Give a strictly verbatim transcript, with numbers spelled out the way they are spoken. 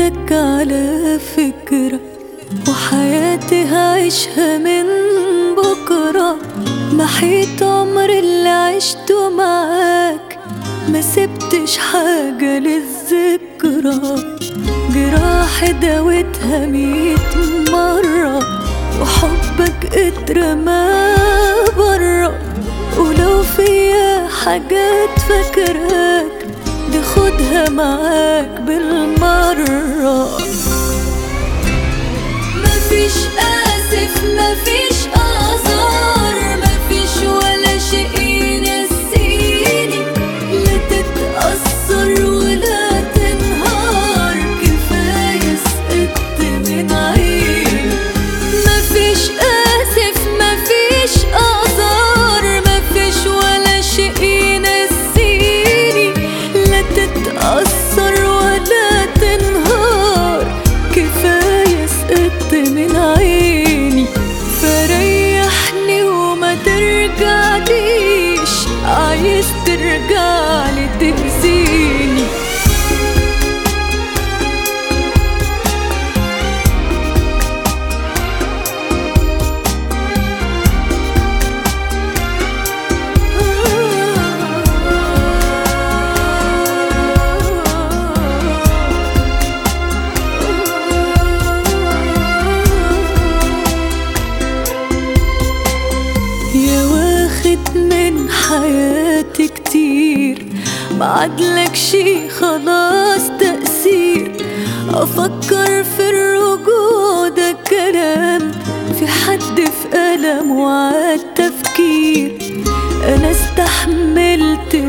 منك على فكرة، وحياتي هعيشها من بكرة. محيط عمر اللي عشته معاك، ما سبتش حاجة للذكرى. جراح داوتها ميت مرة، وحبك اترمى برا. ولو فيا حاجات فاكراك، دي خدها معاك بالمرة. مفيش آسف مفيش آثار، مفيش ولا شيء ينسيني. لا تتأثر ولا تنهار، كفاية سقطت من عيني. مفيش آسف مفيش آثار، مفيش ولا شيء ينسيني. لا تتأثر ولا تنهار، كفاية سقطت من عيني. فريحني وما ترجعليش، عايز ترجعلي تأذيني. يا واخد من حياتي كتير، معادلك شي خلاص تأثير. أفكر في الرجوع ده كلام، في حد في ألم وعاد تفكير. أنا استحملت